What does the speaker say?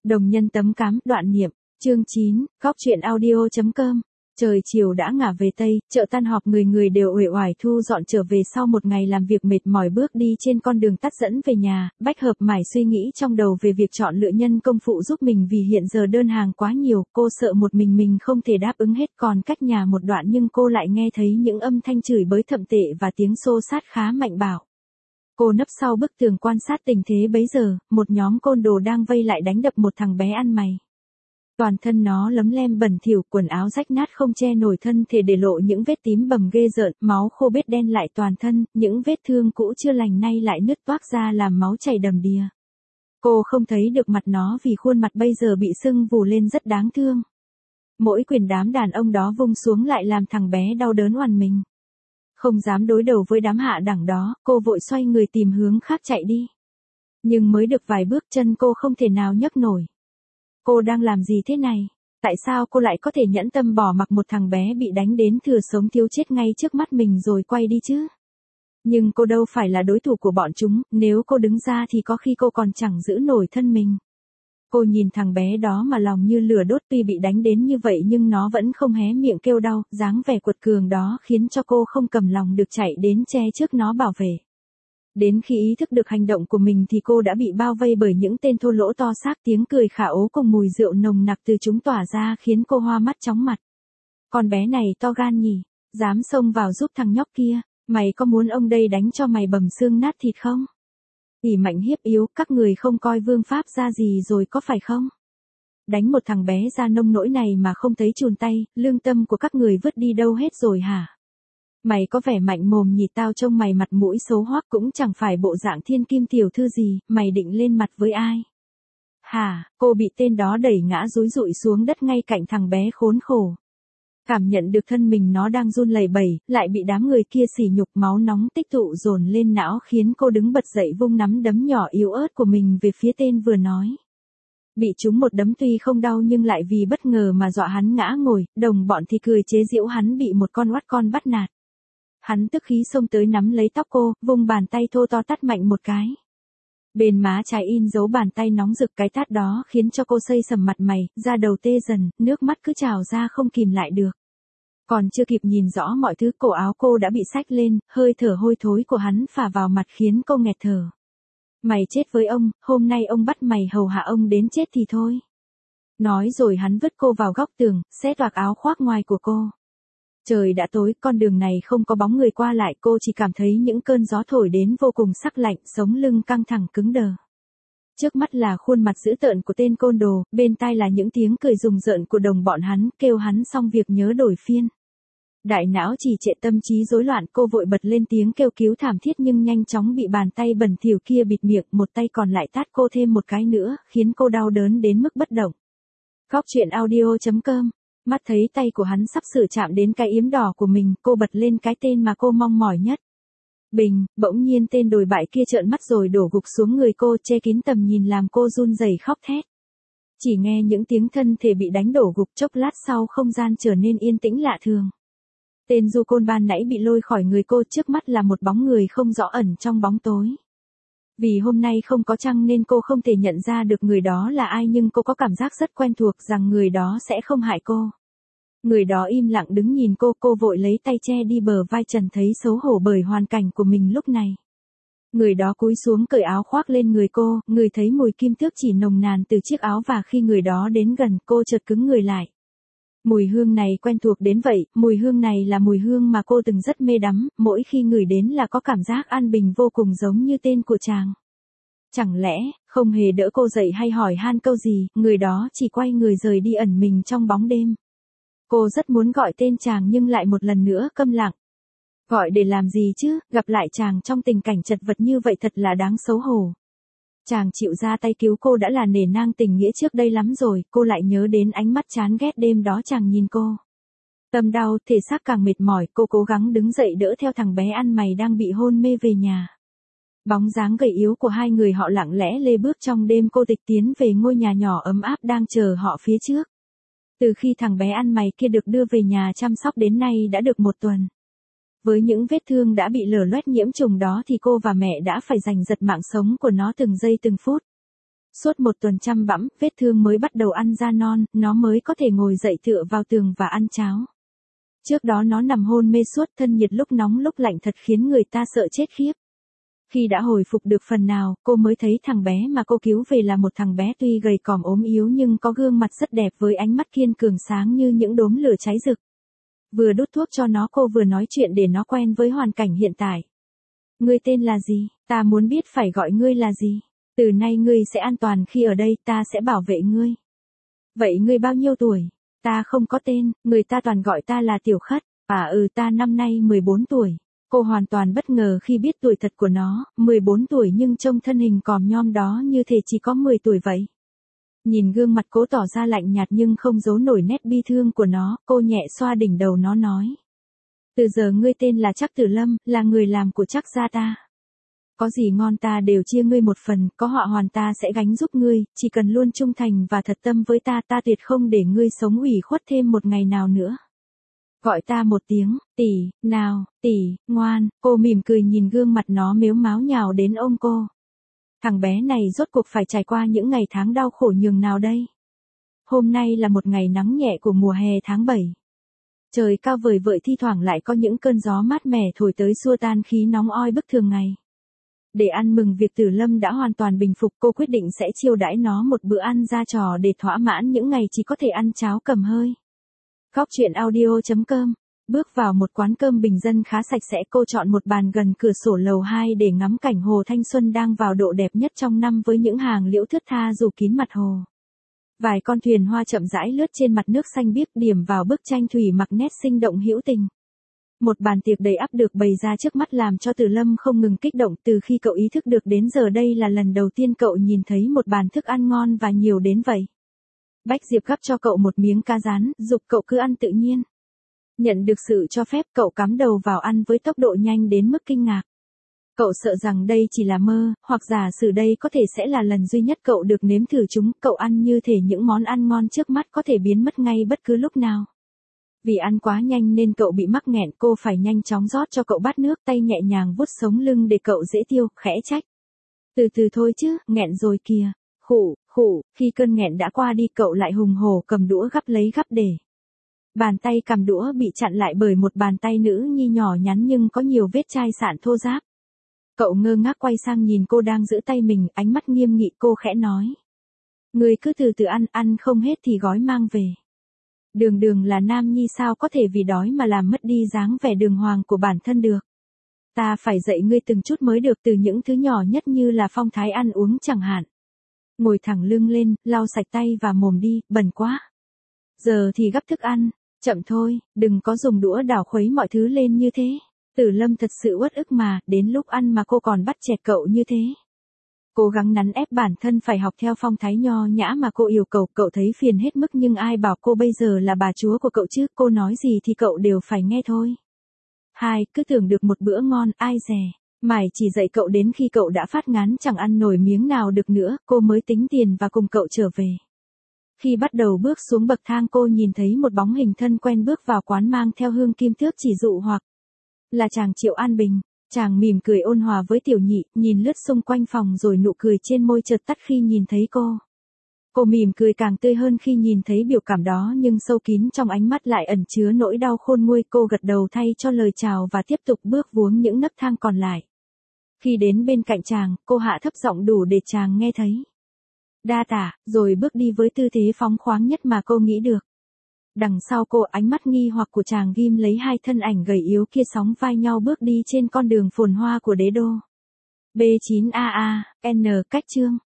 Đồng nhân tấm cám, đoạn niệm, chương 9, góc truyện audio.com. Trời chiều đã ngả về Tây, chợ tan họp người người đều uể oải thu dọn trở về sau một ngày làm việc mệt mỏi bước đi trên con đường tắt dẫn về nhà, Bách Hợp mải suy nghĩ trong đầu về việc chọn lựa nhân công phụ giúp mình vì hiện giờ đơn hàng quá nhiều, cô sợ một mình không thể đáp ứng hết còn cách nhà một đoạn nhưng cô lại nghe thấy những âm thanh chửi bới thậm tệ và tiếng xô xát khá mạnh bạo. Cô nấp sau bức tường quan sát tình thế bấy giờ, một nhóm côn đồ đang vây lại đánh đập một thằng bé ăn mày. Toàn thân nó lấm lem bẩn thỉu, quần áo rách nát không che nổi thân thể để lộ những vết tím bầm ghê rợn, máu khô bết đen lại toàn thân, những vết thương cũ chưa lành nay lại nứt toác ra làm máu chảy đầm đìa. Cô không thấy được mặt nó vì khuôn mặt bây giờ bị sưng vù lên rất đáng thương. Mỗi quyền đám đàn ông đó vung xuống lại làm thằng bé đau đớn oằn mình. Không dám đối đầu với đám hạ đẳng đó, cô vội xoay người tìm hướng khác chạy đi. Nhưng mới được vài bước chân cô không thể nào nhấc nổi. Cô đang làm gì thế này? Tại sao cô lại có thể nhẫn tâm bỏ mặc một thằng bé bị đánh đến thừa sống thiếu chết ngay trước mắt mình rồi quay đi chứ? Nhưng cô đâu phải là đối thủ của bọn chúng, nếu cô đứng ra thì có khi cô còn chẳng giữ nổi thân mình. Cô nhìn thằng bé đó mà lòng như lửa đốt, tuy bị đánh đến như vậy nhưng nó vẫn không hé miệng kêu đau, dáng vẻ quật cường đó khiến cho cô không cầm lòng được chạy đến che trước nó bảo vệ. Đến khi ý thức được hành động của mình thì cô đã bị bao vây bởi những tên thô lỗ to xác, tiếng cười khả ố cùng mùi rượu nồng nặc từ chúng tỏa ra khiến cô hoa mắt chóng mặt. Con bé này to gan nhỉ, dám xông vào giúp thằng nhóc kia, mày có muốn ông đây đánh cho mày bầm xương nát thịt không? Ỷ mạnh hiếp yếu, các người không coi vương pháp ra gì rồi có phải không? Đánh một thằng bé ra nông nỗi này mà không thấy chùn tay, lương tâm của các người vứt đi đâu hết rồi hả? Mày có vẻ mạnh mồm nhỉ, tao trông mày mặt mũi xấu hoắc cũng chẳng phải bộ dạng thiên kim tiểu thư gì, mày định lên mặt với ai? Hả, cô bị tên đó đẩy ngã dúi dụi xuống đất ngay cạnh thằng bé khốn khổ. Cảm nhận được thân mình nó đang run lẩy bẩy, lại bị đám người kia sỉ nhục, máu nóng tích tụ dồn lên não khiến cô đứng bật dậy vung nắm đấm nhỏ yếu ớt của mình về phía tên vừa nói. Bị trúng một đấm tuy không đau nhưng lại vì bất ngờ mà dọa hắn ngã ngồi, đồng bọn thì cười chế giễu hắn bị một con oắt con bắt nạt. Hắn tức khí xông tới nắm lấy tóc cô, vung bàn tay thô to tát mạnh một cái. Bên má trái in dấu bàn tay nóng rực, cái tát đó khiến cho cô xây sầm mặt mày, da đầu tê dần, nước mắt cứ trào ra không kìm lại được. Còn chưa kịp nhìn rõ mọi thứ, cổ áo cô đã bị xách lên, hơi thở hôi thối của hắn phả vào mặt khiến cô nghẹt thở. Mày chết với ông, hôm nay ông bắt mày hầu hạ ông đến chết thì thôi. Nói rồi hắn vứt cô vào góc tường, xé toạc áo khoác ngoài của cô. Trời đã tối, con đường này không có bóng người qua lại, cô chỉ cảm thấy những cơn gió thổi đến vô cùng sắc lạnh, sống lưng căng thẳng cứng đờ. Trước mắt là khuôn mặt dữ tợn của tên côn đồ, bên tai là những tiếng cười rùng rợn của đồng bọn hắn, kêu hắn xong việc nhớ đổi phiên. Đại não trì trệ, tâm trí rối loạn, cô vội bật lên tiếng kêu cứu thảm thiết nhưng nhanh chóng bị bàn tay bẩn thỉu kia bịt miệng, một tay còn lại tát cô thêm một cái nữa, khiến cô đau đớn đến mức bất động. Góc truyện audio.com. Mắt thấy tay của hắn sắp sửa chạm đến cái yếm đỏ của mình, cô bật lên cái tên mà cô mong mỏi nhất. Bình, bỗng nhiên tên đồi bại kia trợn mắt rồi đổ gục xuống người cô, che kín tầm nhìn làm cô run rẩy khóc thét. Chỉ nghe những tiếng thân thể bị đánh đổ gục, chốc lát sau không gian trở nên yên tĩnh lạ thường. Tên du côn ban nãy bị lôi khỏi người cô, trước mắt là một bóng người không rõ ẩn trong bóng tối. Vì hôm nay không có trăng nên cô không thể nhận ra được người đó là ai, nhưng cô có cảm giác rất quen thuộc rằng người đó sẽ không hại cô. Người đó im lặng đứng nhìn cô vội lấy tay che đi bờ vai trần thấy xấu hổ bởi hoàn cảnh của mình lúc này. Người đó cúi xuống cởi áo khoác lên người cô, người thấy mùi kim tước chỉ nồng nàn từ chiếc áo và khi người đó đến gần cô chợt cứng người lại. Mùi hương này quen thuộc đến vậy, mùi hương này là mùi hương mà cô từng rất mê đắm, mỗi khi ngửi đến là có cảm giác an bình vô cùng giống như tên của chàng. Chẳng lẽ, không hề đỡ cô dậy hay hỏi han câu gì, người đó chỉ quay người rời đi ẩn mình trong bóng đêm. Cô rất muốn gọi tên chàng nhưng lại một lần nữa câm lặng. Gọi để làm gì chứ, gặp lại chàng trong tình cảnh chật vật như vậy thật là đáng xấu hổ. Chàng chịu ra tay cứu cô đã là nể nang tình nghĩa trước đây lắm rồi, cô lại nhớ đến ánh mắt chán ghét đêm đó chàng nhìn cô. Tâm đau, thể xác càng mệt mỏi, cô cố gắng đứng dậy đỡ theo thằng bé ăn mày đang bị hôn mê về nhà. Bóng dáng gầy yếu của hai người họ lặng lẽ lê bước trong đêm cô tịch tiến về ngôi nhà nhỏ ấm áp đang chờ họ phía trước. Từ khi thằng bé ăn mày kia được đưa về nhà chăm sóc đến nay đã được một tuần. Với những vết thương đã bị lở loét nhiễm trùng đó thì cô và mẹ đã phải giành giật mạng sống của nó từng giây từng phút. Suốt một tuần chăm bẵm, vết thương mới bắt đầu ăn ra non, nó mới có thể ngồi dậy tựa vào tường và ăn cháo. Trước đó nó nằm hôn mê suốt, thân nhiệt lúc nóng lúc lạnh thật khiến người ta sợ chết khiếp. Khi đã hồi phục được phần nào, cô mới thấy thằng bé mà cô cứu về là một thằng bé tuy gầy còm ốm yếu nhưng có gương mặt rất đẹp với ánh mắt kiên cường sáng như những đốm lửa cháy rực. Vừa đút thuốc cho nó cô vừa nói chuyện để nó quen với hoàn cảnh hiện tại. Ngươi tên là gì? Ta muốn biết phải gọi ngươi là gì. Từ nay ngươi sẽ an toàn khi ở đây, ta sẽ bảo vệ ngươi. Vậy ngươi bao nhiêu tuổi? Ta không có tên, người ta toàn gọi ta là Tiểu Khất. Ta năm nay 14 tuổi. Cô hoàn toàn bất ngờ khi biết tuổi thật của nó, 14 tuổi nhưng trông thân hình còm nhom đó như thể chỉ có 10 tuổi vậy. Nhìn gương mặt cố tỏ ra lạnh nhạt nhưng không giấu nổi nét bi thương của nó, cô nhẹ xoa đỉnh đầu nó nói. Từ giờ ngươi tên là Trác Tử Lâm, là người làm của Trác gia ta. Có gì ngon ta đều chia ngươi một phần, có họa hoàn ta sẽ gánh giúp ngươi, chỉ cần luôn trung thành và thật tâm với ta, ta tuyệt không để ngươi sống ủy khuất thêm một ngày nào nữa. Gọi ta một tiếng, tỷ, nào, tỷ, ngoan, cô mỉm cười nhìn gương mặt nó mếu máo nhào đến ôm cô. Thằng bé này rốt cuộc phải trải qua những ngày tháng đau khổ nhường nào đây? Hôm nay là một ngày nắng nhẹ của mùa hè tháng 7. Trời cao vời vợi thi thoảng lại có những cơn gió mát mẻ thổi tới xua tan khí nóng oi bức thường ngày. Để ăn mừng việc Tử Lâm đã hoàn toàn bình phục, cô quyết định sẽ chiêu đãi nó một bữa ăn ra trò để thỏa mãn những ngày chỉ có thể ăn cháo cầm hơi. Góc truyện audio.com. Bước vào một quán cơm bình dân khá sạch sẽ, cô chọn một bàn gần cửa sổ lầu 2 để ngắm cảnh hồ thanh xuân đang vào độ đẹp nhất trong năm với những hàng liễu thướt tha rủ kín mặt hồ. Vài con thuyền hoa chậm rãi lướt trên mặt nước xanh biếc điểm vào bức tranh thủy mặc nét sinh động hữu tình. Một bàn tiệc đầy ắp được bày ra trước mắt làm cho Tử Lâm không ngừng kích động. Từ khi cậu ý thức được đến giờ đây là lần đầu tiên cậu nhìn thấy một bàn thức ăn ngon và nhiều đến vậy. Bách Diệp gắp cho cậu một miếng cá rán, giục cậu cứ ăn tự nhiên. Nhận được sự cho phép, cậu cắm đầu vào ăn với tốc độ nhanh đến mức kinh ngạc. Cậu sợ rằng đây chỉ là mơ, hoặc giả sử đây có thể sẽ là lần duy nhất cậu được nếm thử chúng. Cậu ăn như thể những món ăn ngon trước mắt có thể biến mất ngay bất cứ lúc nào. Vì ăn quá nhanh nên cậu bị mắc nghẹn, cô phải nhanh chóng rót cho cậu bát nước, tay nhẹ nhàng vuốt sống lưng để cậu dễ tiêu, khẽ trách. Từ từ thôi chứ, nghẹn rồi kìa. Khụ, khi cơn nghẹn đã qua đi cậu lại hùng hổ cầm đũa gắp lấy gắp để. Bàn tay cầm đũa bị chặn lại bởi một bàn tay nữ nhi nhỏ nhắn nhưng có nhiều vết chai sạn thô ráp. Cậu ngơ ngác quay sang nhìn cô đang giữ tay mình, ánh mắt nghiêm nghị. Cô khẽ nói. Người cứ từ từ ăn không hết thì gói mang về. Đường là nam nhi sao có thể vì đói mà làm mất đi dáng vẻ đường hoàng của bản thân được. Ta phải dạy ngươi từng chút mới được, từ những thứ nhỏ nhất như là phong thái ăn uống chẳng hạn. Ngồi thẳng lưng lên, lau sạch tay và mồm đi, bẩn quá. Giờ thì gắp thức ăn, chậm thôi, đừng có dùng đũa đảo khuấy mọi thứ lên như thế. Tử Lâm thật sự uất ức mà, đến lúc ăn mà cô còn bắt chẹt cậu như thế. Cố gắng nắn ép bản thân phải học theo phong thái nho nhã mà cô yêu cầu, cậu thấy phiền hết mức nhưng ai bảo cô bây giờ là bà chúa của cậu chứ, cô nói gì thì cậu đều phải nghe thôi. Cứ tưởng được một bữa ngon, ai dè. Mải chỉ dạy cậu đến khi cậu đã phát ngán chẳng ăn nổi miếng nào được nữa, cô mới tính tiền và cùng cậu trở về. Khi bắt đầu bước xuống bậc thang cô nhìn thấy một bóng hình thân quen bước vào quán mang theo hương kim thước chỉ dụ hoặc là chàng Triệu An Bình. Chàng mỉm cười ôn hòa với Tiểu Nhị, nhìn lướt xung quanh phòng rồi nụ cười trên môi chợt tắt khi nhìn thấy cô. Cô mỉm cười càng tươi hơn khi nhìn thấy biểu cảm đó nhưng sâu kín trong ánh mắt lại ẩn chứa nỗi đau khôn nguôi. Cô gật đầu thay cho lời chào và tiếp tục bước vuông những nấc thang còn lại. Khi đến bên cạnh chàng, cô hạ thấp giọng đủ để chàng nghe thấy. Đa tạ, rồi bước đi với tư thế phóng khoáng nhất mà cô nghĩ được. Đằng sau cô, ánh mắt nghi hoặc của chàng ghim lấy hai thân ảnh gầy yếu kia sóng vai nhau bước đi trên con đường phồn hoa của đế đô. B9AA, N cách chương.